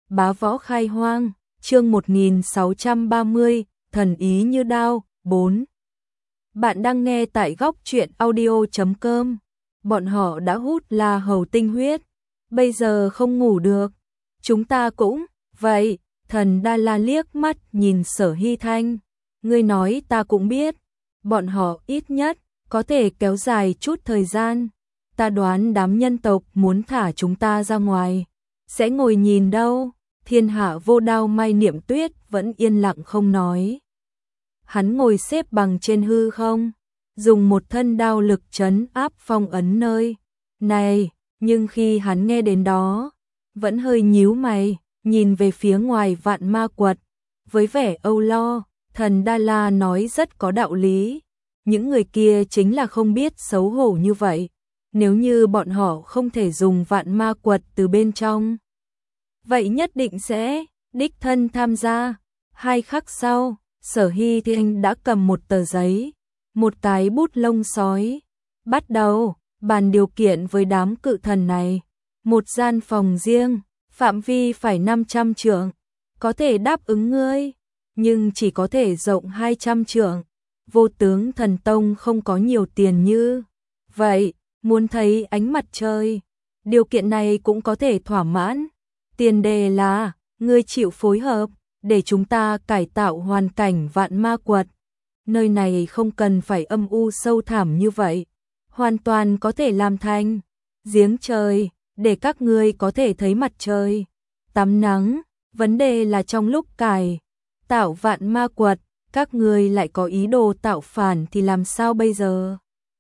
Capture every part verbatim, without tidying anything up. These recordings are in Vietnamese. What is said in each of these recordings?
Bá võ khai hoang, chương một nghìn sáu trăm ba mươi, thần ý như đao, bốn. Bạn đang nghe tại góc truyện audio chấm com. Bọn họ đã hút La Hầu tinh huyết, bây giờ không ngủ được. Chúng ta cũng, vậy, Thần Đa La liếc mắt nhìn Sở Hy Thanh. Ngươi nói ta cũng biết, bọn họ ít nhất có thể kéo dài chút thời gian. Ta đoán đám nhân tộc muốn thả chúng ta ra ngoài, sẽ ngồi nhìn đâu. Thiên Hạ Vô Đao Mai Niệm Tuyết vẫn yên lặng không nói. Hắn ngồi xếp bằng trên hư không, dùng một thân đao lực trấn áp phong ấn nơi này, nhưng khi hắn nghe đến đó, vẫn hơi nhíu mày, nhìn về phía ngoài Vạn Ma Quật, với vẻ âu lo. Thần Đa La nói rất có đạo lý, những người kia chính là không biết xấu hổ như vậy. Nếu như bọn họ không thể dùng Vạn Ma Quật từ bên trong, vậy nhất định sẽ đích thân tham gia. Hai khắc sau, Sở Hy Thanh đã cầm một tờ giấy, một cái bút lông sói, bắt đầu bàn điều kiện với đám cự thần này. Một gian phòng riêng, phạm vi phải năm trăm trượng, có thể đáp ứng ngươi, nhưng chỉ có thể rộng hai trăm trượng. Vô Tướng Thần Tông không có nhiều tiền như vậy, muốn thấy ánh mặt trời, điều kiện này cũng có thể thỏa mãn. Tiền đề là ngươi chịu phối hợp để chúng ta cải tạo hoàn cảnh Vạn Ma Quật. Nơi này không cần phải âm u sâu thẳm như vậy, hoàn toàn có thể làm thành giếng trời để các ngươi có thể thấy mặt trời, tắm nắng. Vấn đề là trong lúc cải tạo Vạn Ma Quật, các ngươi lại có ý đồ tạo phản thì làm sao bây giờ?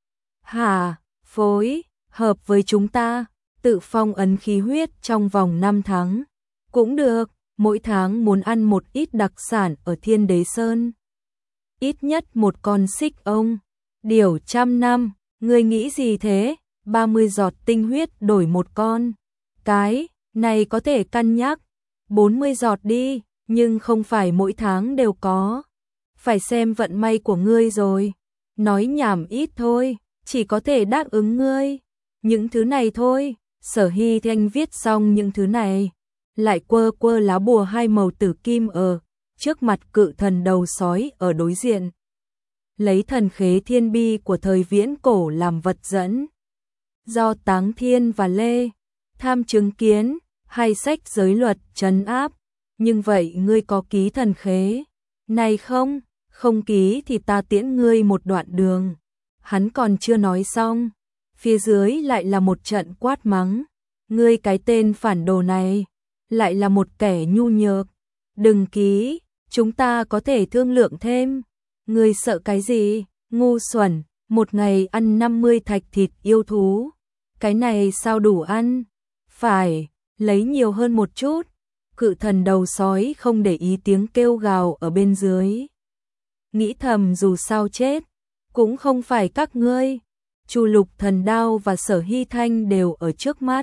Hả? Phối hợp với chúng ta, tự phong ấn khí huyết trong vòng năm tháng. Cũng được, mỗi tháng muốn ăn một ít đặc sản ở Thiên Đế Sơn. Ít nhất một con xích ông, điều trăm năm, ngươi nghĩ gì thế? ba mươi giọt tinh huyết đổi một con. Cái này có thể cân nhắc, bốn mươi giọt đi, nhưng không phải mỗi tháng đều có. Phải xem vận may của ngươi rồi. Nói nhảm ít thôi, chỉ có thể đáp ứng ngươi những thứ này thôi. Sở Hy Thanh viết xong những thứ này, lại quơ quơ lá bùa hai màu tử kim ở trước mặt cự thần đầu sói ở đối diện. Lấy thần khế thiên bi của thời viễn cổ làm vật dẫn, do Táng Thiên và Lê Tham chứng kiến, hai sách giới luật trấn áp. Nhưng vậy ngươi có ký thần khế này không? Không ký thì ta tiễn ngươi một đoạn đường. Hắn còn chưa nói xong, phía dưới lại là một trận quát mắng. Ngươi cái tên phản đồ này, lại là một kẻ nhu nhược. Đừng ký, chúng ta có thể thương lượng thêm. Ngươi sợ cái gì? Ngu xuẩn, một ngày ăn năm mươi thạch thịt yêu thú. Cái này sao đủ ăn? Phải, lấy nhiều hơn một chút. Cự thần đầu sói không để ý tiếng kêu gào ở bên dưới. Nghĩ thầm dù sao chết, cũng không phải các ngươi. Chu Lục Thần Đao và Sở Hy Thanh đều ở trước mắt,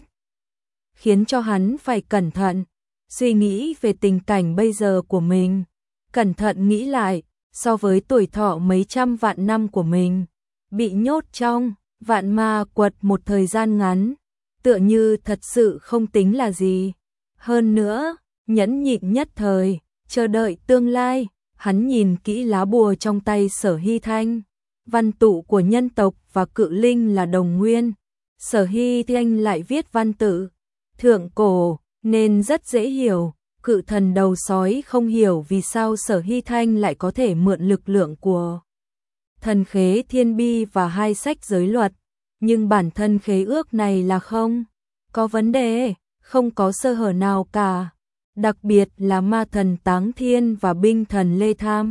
khiến cho hắn phải cẩn thận, suy nghĩ về tình cảnh bây giờ của mình. Cẩn thận nghĩ lại, so với tuổi thọ mấy trăm vạn năm của mình, bị nhốt trong Vạn Ma Quật một thời gian ngắn, tựa như thật sự không tính là gì. Hơn nữa, nhẫn nhịn nhất thời, chờ đợi tương lai. Hắn nhìn kỹ lá bùa trong tay Sở Hy Thanh, văn tự của nhân tộc và cự linh là đồng nguyên. Sở Hy Thanh lại viết văn tự thượng cổ nên rất dễ hiểu. Cự thần đầu sói không hiểu vì sao Sở Hy Thanh lại có thể mượn lực lượng của thần khế thiên bi và hai sách giới luật, nhưng bản thân khế ước này là không có vấn đề, không có sơ hở nào cả. Đặc biệt là ma thần Táng Thiên và binh thần Lê Tham,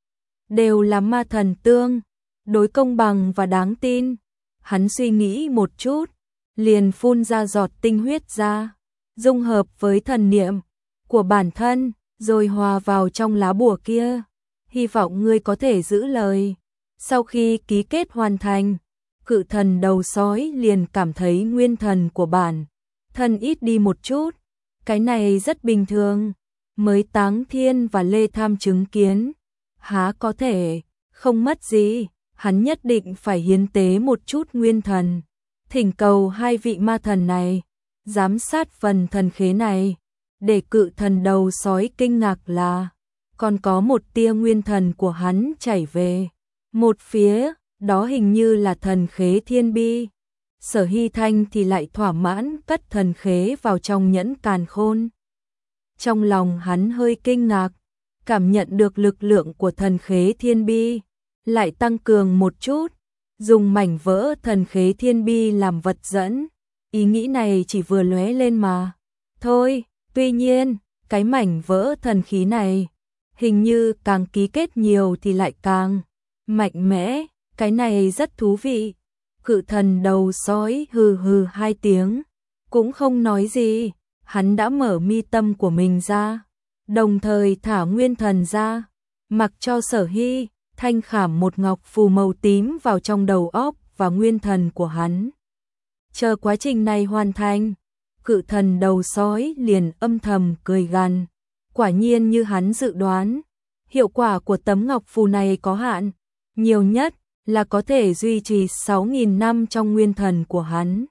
đều là ma thần tương đối công bằng và đáng tin. Hắn suy nghĩ một chút, liền phun ra giọt tinh huyết ra, dung hợp với thần niệm của bản thân, rồi hòa vào trong lá bùa kia. Hy vọng ngươi có thể giữ lời. Sau khi ký kết hoàn thành, cự thần đầu sói liền cảm thấy nguyên thần của bản thân ít đi một chút. Cái này rất bình thường, mới Táng Thiên và Lê Tham chứng kiến, há có thể không mất gì. Hắn nhất định phải hiến tế một chút nguyên thần, thỉnh cầu hai vị ma thần này giám sát phần thần khế này. Để cự thần đầu sói kinh ngạc là còn có một tia nguyên thần của hắn chảy về. Một phía, đó hình như là thần khế thiên bi. Sở Hy Thanh thì lại thỏa mãn cất thần khế vào trong nhẫn càn khôn. Trong lòng hắn hơi kinh ngạc, cảm nhận được lực lượng của thần khế thiên bi, lại tăng cường một chút, dùng mảnh vỡ thần khế thiên bi làm vật dẫn. Ý nghĩ này chỉ vừa lóe lên mà. Thôi, tuy nhiên, cái mảnh vỡ thần khí này, hình như càng ký kết nhiều thì lại càng mạnh mẽ, cái này rất thú vị. Cự thần đầu sói hừ hừ hai tiếng, cũng không nói gì, hắn đã mở mi tâm của mình ra, đồng thời thả nguyên thần ra, mặc cho Sở Hy Thanh khảm một ngọc phù màu tím vào trong đầu óc và nguyên thần của hắn. Chờ quá trình này hoàn thành, cự thần đầu sói liền âm thầm cười gằn. Quả nhiên như hắn dự đoán, hiệu quả của tấm ngọc phù này có hạn, nhiều nhất là có thể duy trì sáu nghìn năm trong nguyên thần của hắn.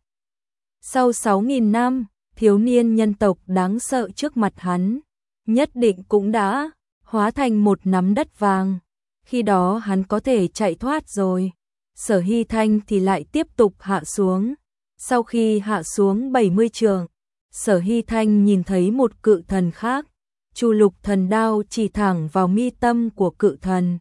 Sau sáu nghìn năm, thiếu niên nhân tộc đáng sợ trước mặt hắn, nhất định cũng đã hóa thành một nắm đất vàng. Khi đó hắn có thể chạy thoát rồi. Sở Hy Thanh thì lại tiếp tục hạ xuống. Sau khi hạ xuống bảy mươi trượng, Sở Hy Thanh nhìn thấy một cự thần khác. Chu Lục thần đao chỉ thẳng vào mi tâm của cự thần.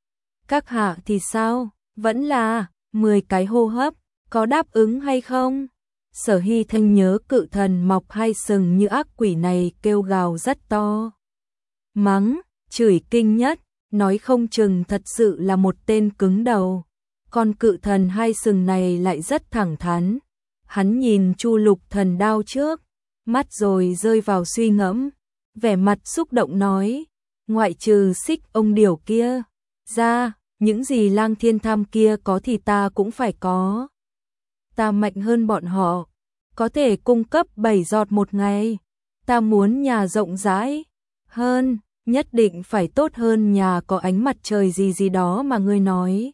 Các hạ thì sao? Vẫn là mười cái hô hấp, có đáp ứng hay không? Sở Hy Thanh nhớ cự thần mọc hai sừng như ác quỷ này kêu gào rất to. Mắng, chửi kinh nhất, nói không chừng thật sự là một tên cứng đầu. Còn cự thần hai sừng này lại rất thẳng thắn. Hắn nhìn Chu Lục thần đao trước, mắt rồi rơi vào suy ngẫm, vẻ mặt xúc động nói, ngoại trừ xích ông điểu kia ra, những gì Lang Thiên Tham kia có thì ta cũng phải có. Ta mạnh hơn bọn họ, có thể cung cấp bảy giọt một ngày. Ta muốn nhà rộng rãi hơn, nhất định phải tốt hơn nhà có ánh mặt trời gì gì đó mà ngươi nói.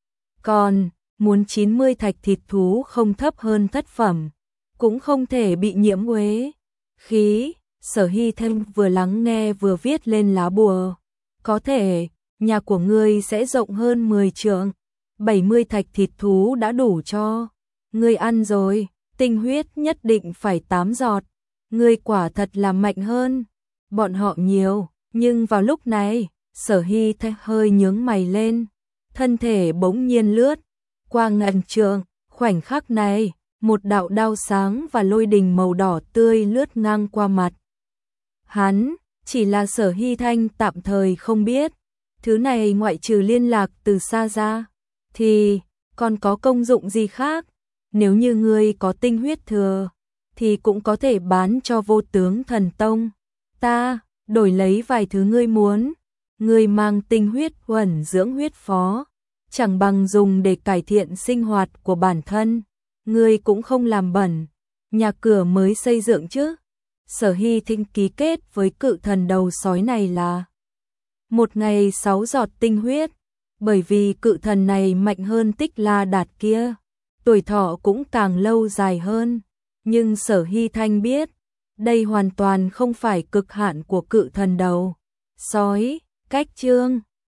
Còn, muốn chín mươi thạch thịt thú không thấp hơn thất phẩm, cũng không thể bị nhiễm uế khí. Sở Hy Thanh vừa lắng nghe vừa viết lên lá bùa. Có thể, nhà của ngươi sẽ rộng hơn mười trượng, bảy mươi thạch thịt thú đã đủ cho ngươi ăn rồi, tinh huyết nhất định phải tám giọt. Ngươi quả thật là mạnh hơn bọn họ nhiều. Nhưng vào lúc này, Sở Hy Thanh hơi nhướng mày lên, thân thể bỗng nhiên lướt qua ngàn trượng. Khoảnh khắc này, một đạo đao sáng và lôi đình màu đỏ tươi lướt ngang qua mặt hắn. Chỉ là Sở Hy Thanh tạm thời không biết, thứ này ngoại trừ liên lạc từ xa ra, thì còn có công dụng gì khác. Nếu như ngươi có tinh huyết thừa, thì cũng có thể bán cho Vô Tướng Thần Tông. Ta đổi lấy vài thứ ngươi muốn. Ngươi mang tinh huyết huẩn dưỡng huyết phó, chẳng bằng dùng để cải thiện sinh hoạt của bản thân. Ngươi cũng không làm bẩn nhà cửa mới xây dựng chứ. Sở Hy Thanh ký kết với cự thần đầu sói này là một ngày sáu giọt tinh huyết, bởi vì cự thần này mạnh hơn Tích La Đạt kia, tuổi thọ cũng càng lâu dài hơn. Nhưng Sở Hy Thanh biết, đây hoàn toàn không phải cực hạn của cự thần đầu sói. Cách chương